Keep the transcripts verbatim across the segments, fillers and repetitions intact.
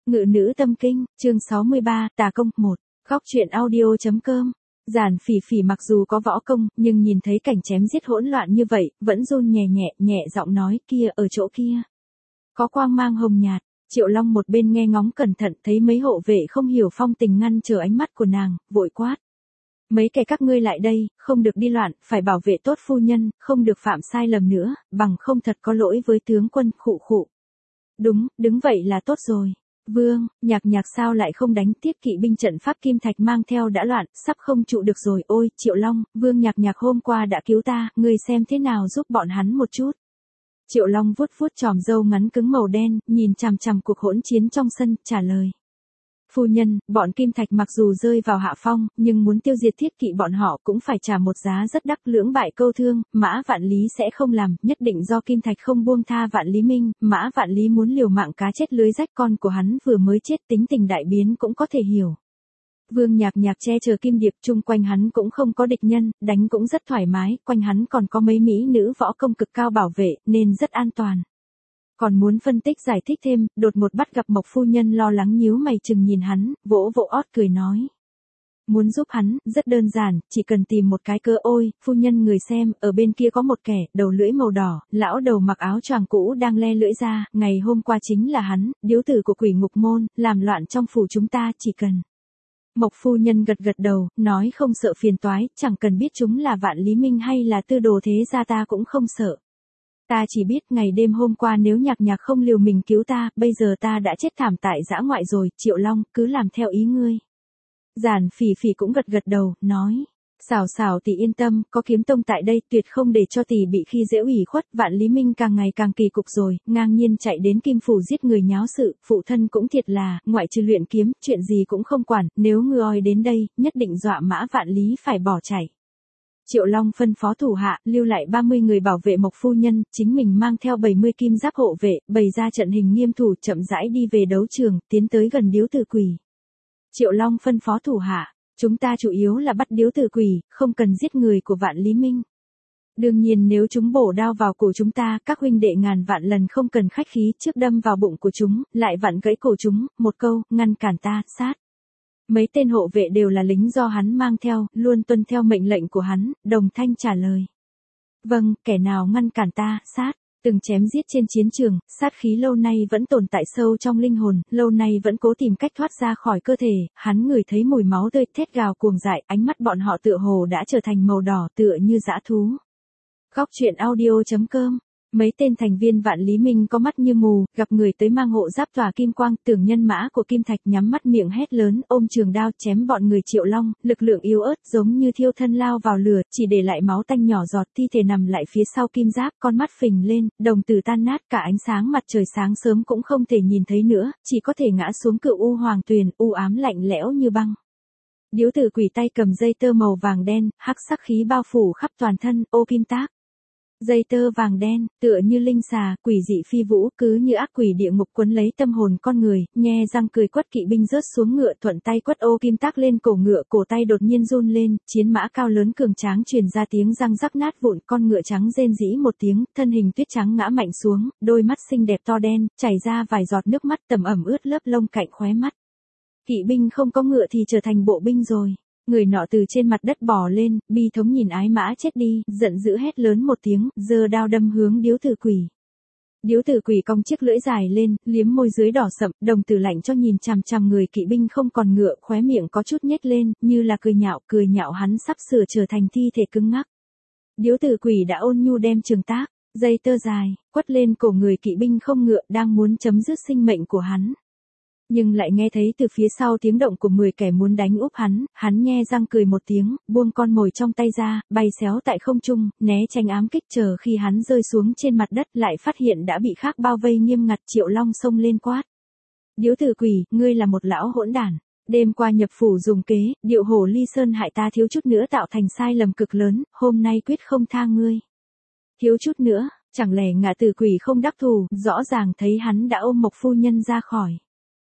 Ngự nữ tâm kinh, chương sáu mươi ba, tà công, một. Góc truyện audio.com. Giản Phỉ Phỉ mặc dù có võ công, nhưng nhìn thấy cảnh chém giết hỗn loạn như vậy, vẫn run nhẹ nhẹ, nhẹ giọng nói, kia, ở chỗ kia. Có quang mang hồng nhạt. Triệu Long một bên nghe ngóng cẩn thận, thấy mấy hộ vệ không hiểu phong tình ngăn chờ ánh mắt của nàng, vội quát. Mấy kẻ các ngươi lại đây, không được đi loạn, phải bảo vệ tốt phu nhân, không được phạm sai lầm nữa, bằng không thật có lỗi với tướng quân, khụ khụ. Đúng, đứng vậy là tốt rồi. Vương, Nhạc Nhạc sao lại không đánh tiếp kỵ binh trận pháp kim thạch mang theo đã loạn, sắp không trụ được rồi, ôi, Triệu Long, Vương Nhạc Nhạc hôm qua đã cứu ta, ngươi xem thế nào giúp bọn hắn một chút. Triệu Long vuốt vuốt chòm râu ngắn cứng màu đen, nhìn chằm chằm cuộc hỗn chiến trong sân, trả lời. Phu nhân, bọn kim thạch mặc dù rơi vào hạ phong, nhưng muốn tiêu diệt thiết kỵ bọn họ cũng phải trả một giá rất đắt, lưỡng bại câu thương, Mã Vạn Lý sẽ không làm, nhất định do kim thạch không buông tha Vạn Lý Minh, Mã Vạn Lý muốn liều mạng cá chết lưới rách, con của hắn vừa mới chết, tính tình đại biến cũng có thể hiểu. Vương Nhạc Nhạc che chở Kim Điệp, chung quanh hắn cũng không có địch nhân, đánh cũng rất thoải mái, quanh hắn còn có mấy mỹ nữ võ công cực cao bảo vệ, nên rất an toàn. Còn muốn phân tích giải thích thêm, đột một bắt gặp Mộc phu nhân lo lắng nhíu mày chừng nhìn hắn, vỗ vỗ ót cười nói. Muốn giúp hắn, rất đơn giản, chỉ cần tìm một cái cơ. Ôi, phu nhân người xem, ở bên kia có một kẻ, đầu lưỡi màu đỏ, lão đầu mặc áo choàng cũ đang le lưỡi ra, ngày hôm qua chính là hắn, điếu tử của quỷ ngục môn, làm loạn trong phủ chúng ta, chỉ cần. Mộc phu nhân gật gật đầu, nói không sợ phiền toái, chẳng cần biết chúng là Vạn Lý Minh hay là tư đồ thế gia ta cũng không sợ. Ta chỉ biết ngày đêm hôm qua nếu Nhạc Nhạc không liều mình cứu ta, bây giờ ta đã chết thảm tại dã ngoại rồi, Triệu Long, cứ làm theo ý ngươi. Giản Phỉ Phỉ cũng gật gật đầu, nói. Xảo xảo tỷ yên tâm, có kiếm tông tại đây, tuyệt không để cho tỷ bị khi dễ ủy khuất, Vạn Lý Minh càng ngày càng kỳ cục rồi, ngang nhiên chạy đến Kim Phủ giết người nháo sự, phụ thân cũng thiệt là, ngoại trừ luyện kiếm, chuyện gì cũng không quản, nếu ngươi oi đến đây, nhất định dọa Mã Vạn Lý phải bỏ chạy. Triệu Long phân phó thủ hạ, lưu lại ba mươi người bảo vệ Mộc phu nhân, chính mình mang theo bảy mươi kim giáp hộ vệ, bày ra trận hình nghiêm thủ, chậm rãi đi về đấu trường, tiến tới gần điếu tử quỷ. Triệu Long phân phó thủ hạ, chúng ta chủ yếu là bắt điếu tử quỷ, không cần giết người của Vạn Lý Minh. Đương nhiên nếu chúng bổ đao vào cổ chúng ta, các huynh đệ ngàn vạn lần không cần khách khí, trước đâm vào bụng của chúng, lại vặn gãy cổ chúng, một câu, ngăn cản ta, sát. Mấy tên hộ vệ đều là lính do hắn mang theo, luôn tuân theo mệnh lệnh của hắn, đồng thanh trả lời. Vâng, kẻ nào ngăn cản ta, sát. Từng chém giết trên chiến trường, sát khí lâu nay vẫn tồn tại sâu trong linh hồn, lâu nay vẫn cố tìm cách thoát ra khỏi cơ thể, hắn ngửi thấy mùi máu tươi, thét gào cuồng dại, ánh mắt bọn họ tựa hồ đã trở thành màu đỏ, tựa như dã thú. Góc truyện audio.com. Mấy tên thành viên Vạn Lý Minh có mắt như mù, gặp người tới mang hộ giáp tỏa kim quang, tưởng nhân mã của kim thạch, nhắm mắt miệng hét lớn, ôm trường đao chém bọn người Triệu Long, lực lượng yếu ớt giống như thiêu thân lao vào lửa, chỉ để lại máu tanh nhỏ giọt, thi thể nằm lại phía sau kim giáp, con mắt phình lên, đồng tử tan nát, cả ánh sáng mặt trời sáng sớm cũng không thể nhìn thấy nữa, chỉ có thể ngã xuống cựu u hoàng tuyền, u ám lạnh lẽo như băng. Điếu tử quỷ tay cầm dây tơ màu vàng đen, hắc sắc khí bao phủ khắp toàn thân, ô kim tác. Dây tơ vàng đen, tựa như linh xà, quỷ dị phi vũ, cứ như ác quỷ địa ngục quấn lấy tâm hồn con người, nhe răng cười quất kỵ binh rớt xuống ngựa, thuận tay quất ô kim tác lên cổ ngựa, cổ tay đột nhiên run lên, chiến mã cao lớn cường tráng truyền ra tiếng răng rắc nát vụn, con ngựa trắng rên rỉ một tiếng, thân hình tuyết trắng ngã mạnh xuống, đôi mắt xinh đẹp to đen, chảy ra vài giọt nước mắt tầm ẩm ướt lớp lông cạnh khóe mắt. Kỵ binh không có ngựa thì trở thành bộ binh rồi. Người nọ từ trên mặt đất bò lên, bi thống nhìn ái mã chết đi, giận dữ hét lớn một tiếng, giơ đao đâm hướng điếu tử quỷ. Điếu tử quỷ cong chiếc lưỡi dài lên, liếm môi dưới đỏ sậm, đồng tử lạnh cho nhìn chằm chằm người kỵ binh không còn ngựa, khóe miệng có chút nhếch lên, như là cười nhạo, cười nhạo hắn sắp sửa trở thành thi thể cứng ngắc. Điếu tử quỷ đã ôn nhu đem trường tác, dây tơ dài, quất lên cổ người kỵ binh không ngựa, đang muốn chấm dứt sinh mệnh của hắn. Nhưng lại nghe thấy từ phía sau tiếng động của mười kẻ muốn đánh úp hắn, hắn nhe răng cười một tiếng, buông con mồi trong tay ra, bay xéo tại không trung, né tránh ám kích, chờ khi hắn rơi xuống trên mặt đất lại phát hiện đã bị khác bao vây nghiêm ngặt. Triệu Long xông lên quát. Điếu tử quỷ, ngươi là một lão hỗn đản. Đêm qua nhập phủ dùng kế, điệu hổ ly sơn hại ta thiếu chút nữa tạo thành sai lầm cực lớn, hôm nay quyết không tha ngươi. Thiếu chút nữa, chẳng lẽ ngạ tử quỷ không đắc thù, rõ ràng thấy hắn đã ôm Mộc phu nhân ra khỏi.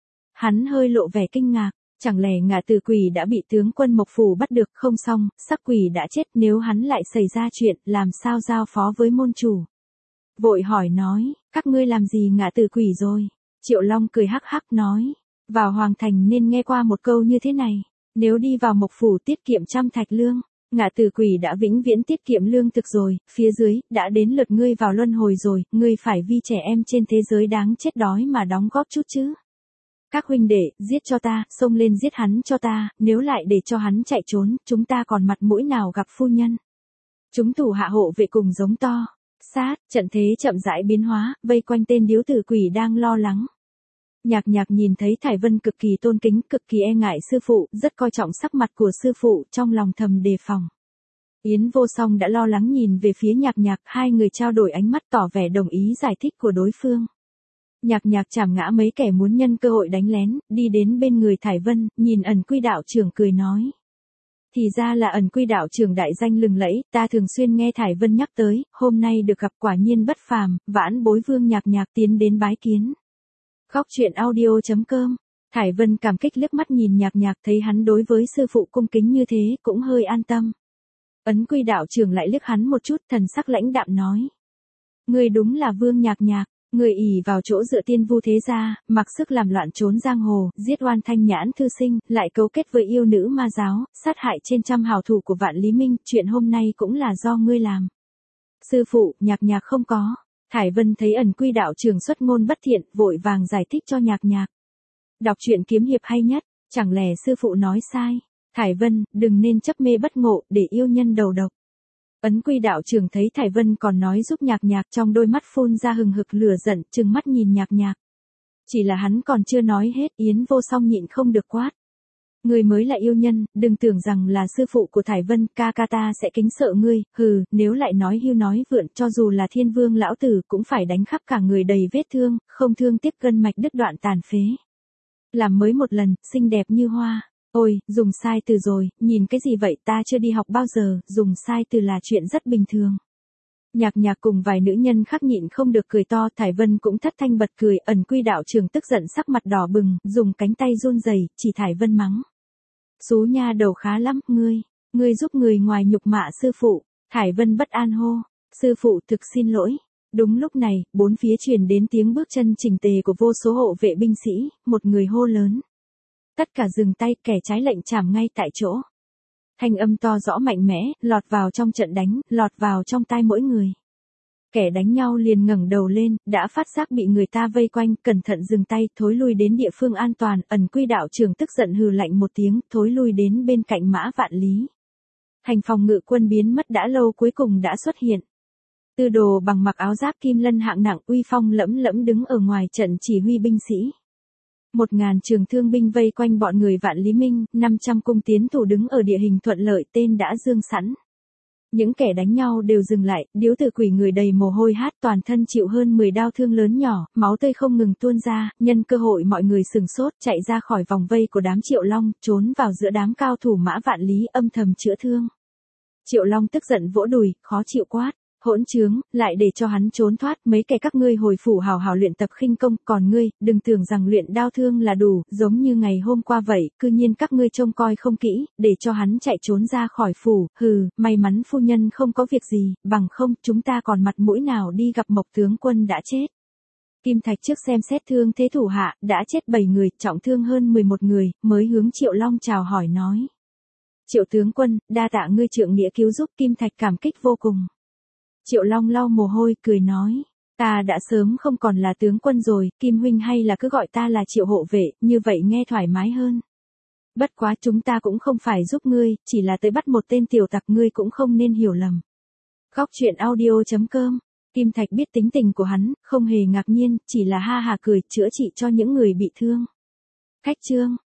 Hắn hơi lộ vẻ kinh ngạc, chẳng lẽ ngạ tử quỷ đã bị tướng quân Mộc phủ bắt được, không xong, sắc quỷ đã chết, nếu hắn lại xảy ra chuyện, làm sao giao phó với môn chủ. Vội hỏi nói, các ngươi làm gì ngạ tử quỷ rồi? Triệu Long cười hắc hắc nói, Vào hoàng thành nên nghe qua một câu như thế này, nếu đi vào mộc phủ tiết kiệm trăm thạch lương, ngạ tử quỷ đã vĩnh viễn tiết kiệm lương thực rồi, phía dưới, đã đến lượt ngươi vào luân hồi rồi, ngươi phải vì trẻ em trên thế giới đáng chết đói mà đóng góp chút chứ. Các huynh đệ, giết cho ta, xông lên giết hắn cho ta, nếu lại để cho hắn chạy trốn, chúng ta còn mặt mũi nào gặp phu nhân. Chúng thủ hạ hộ vệ cùng giống to. Sát, trận thế chậm rãi biến hóa, vây quanh tên điếu tử quỷ đang lo lắng. Nhạc Nhạc nhìn thấy Thải Vân cực kỳ tôn kính, cực kỳ e ngại sư phụ, rất coi trọng sắc mặt của sư phụ, trong lòng thầm đề phòng. Yến Vô Song đã lo lắng nhìn về phía Nhạc Nhạc, hai người trao đổi ánh mắt tỏ vẻ đồng ý giải thích của đối phương. Nhạc Nhạc chảm ngã mấy kẻ muốn nhân cơ hội đánh lén, đi đến bên người Thải Vân, nhìn Ẩn Quy đạo trưởng cười nói. Thì ra là Ẩn Quy đạo trưởng đại danh lừng lẫy, ta thường xuyên nghe Thải Vân nhắc tới, hôm nay được gặp quả nhiên bất phàm, vãn bối vương Nhạc Nhạc tiến đến bái kiến. Góc truyện audio chấm com. Thải Vân cảm kích liếc mắt nhìn Nhạc Nhạc, thấy hắn đối với sư phụ cung kính như thế, cũng hơi an tâm. Ấn Quy đạo trưởng lại liếc hắn một chút, thần sắc lãnh đạm nói. Ngươi đúng là vương Nhạc Nhạc, ngươi ỷ vào chỗ dựa tiên vu thế gia, mặc sức làm loạn trốn giang hồ, giết oan thanh nhãn thư sinh, lại cấu kết với yêu nữ ma giáo, sát hại trên trăm hào thủ của Vạn Lý Minh, chuyện hôm nay cũng là do ngươi làm. Sư phụ, Nhạc Nhạc không có. Thải Vân thấy Ẩn Quy đạo trưởng xuất ngôn bất thiện, vội vàng giải thích cho Nhạc Nhạc. Đọc truyện kiếm hiệp hay nhất, chẳng lẽ sư phụ nói sai? Thải Vân, đừng nên chấp mê bất ngộ, để yêu nhân đầu độc. Ấn Quy đạo trưởng thấy Thải Vân còn nói giúp Nhạc Nhạc, trong đôi mắt phun ra hừng hực lửa giận, trừng mắt nhìn Nhạc Nhạc. Chỉ là hắn còn chưa nói hết, Yến Vô Song nhịn không được quát. Ngươi mới là yêu nhân, đừng tưởng rằng là sư phụ của Thải Vân, ca ca ta sẽ kính sợ ngươi, hừ, nếu lại nói hưu nói vượn, cho dù là thiên vương lão tử cũng phải đánh khắp cả người đầy vết thương, không thương tiếc gân mạch đứt đoạn tàn phế. Làm mới một lần, xinh đẹp như hoa. Ôi, dùng sai từ rồi, nhìn cái gì vậy, ta chưa đi học bao giờ, dùng sai từ là chuyện rất bình thường. Nhạc Nhạc cùng vài nữ nhân khác nhịn không được cười to, Thải Vân cũng thất thanh bật cười, Ẩn Quy đạo trưởng tức giận sắc mặt đỏ bừng, dùng cánh tay run rẩy chỉ Thải Vân mắng. Xú nha đầu khá lắm, ngươi, ngươi giúp người ngoài nhục mạ sư phụ. Thải Vân bất an hô, sư phụ thực xin lỗi. Đúng lúc này, bốn phía truyền đến tiếng bước chân chỉnh tề của vô số hộ vệ binh sĩ, một người hô lớn. Tất cả dừng tay, kẻ trái lệnh chảm ngay tại chỗ. Thanh âm to rõ mạnh mẽ, lọt vào trong trận đánh, lọt vào trong tai mỗi người. Kẻ đánh nhau liền ngẩng đầu lên, đã phát giác bị người ta vây quanh, cẩn thận dừng tay, thối lui đến địa phương an toàn, Ẩn Quy đạo trưởng tức giận hừ lạnh một tiếng, thối lui đến bên cạnh Mã Vạn Lý. Thành phòng ngự quân biến mất đã lâu cuối cùng đã xuất hiện. Tư Đồ bằng mặc áo giáp kim lân hạng nặng, uy phong lẫm lẫm đứng ở ngoài trận chỉ huy binh sĩ. Một ngàn trường thương binh vây quanh bọn người Vạn Lý Minh, năm trăm cung tiến thủ đứng ở địa hình thuận lợi, tên đã dương sẵn. Những kẻ đánh nhau đều dừng lại, điếu tử quỷ người đầy mồ hôi hát, toàn thân chịu hơn mười đao thương lớn nhỏ, máu tươi không ngừng tuôn ra, nhân cơ hội mọi người sừng sốt, chạy ra khỏi vòng vây của đám Triệu Long, trốn vào giữa đám cao thủ Mã Vạn Lý âm thầm chữa thương. Triệu Long tức giận vỗ đùi, khó chịu quát. Hỗn trướng, lại để cho hắn trốn thoát, mấy kẻ các ngươi hồi phủ hào hào luyện tập khinh công, còn ngươi, đừng tưởng rằng luyện đao thương là đủ, giống như ngày hôm qua vậy, cư nhiên các ngươi trông coi không kỹ, để cho hắn chạy trốn ra khỏi phủ, hừ, may mắn phu nhân không có việc gì, bằng không, chúng ta còn mặt mũi nào đi gặp Mộc tướng quân đã chết. Kim Thạch trước xem xét thương thế thủ hạ, đã chết bảy người, trọng thương hơn mười một người, mới hướng Triệu Long chào hỏi nói. Triệu tướng quân, đa tạ ngươi trượng nghĩa cứu giúp, Kim Thạch cảm kích vô cùng. Triệu Long lau mồ hôi, cười nói, ta đã sớm không còn là tướng quân rồi, Kim huynh hay là cứ gọi ta là Triệu hộ vệ, như vậy nghe thoải mái hơn. Bất quá chúng ta cũng không phải giúp ngươi, chỉ là tới bắt một tên tiểu tặc, ngươi cũng không nên hiểu lầm. Góc truyện audio chấm com. Kim Thạch biết tính tình của hắn, không hề ngạc nhiên, chỉ là ha hà cười, chữa trị cho những người bị thương. Khách trương,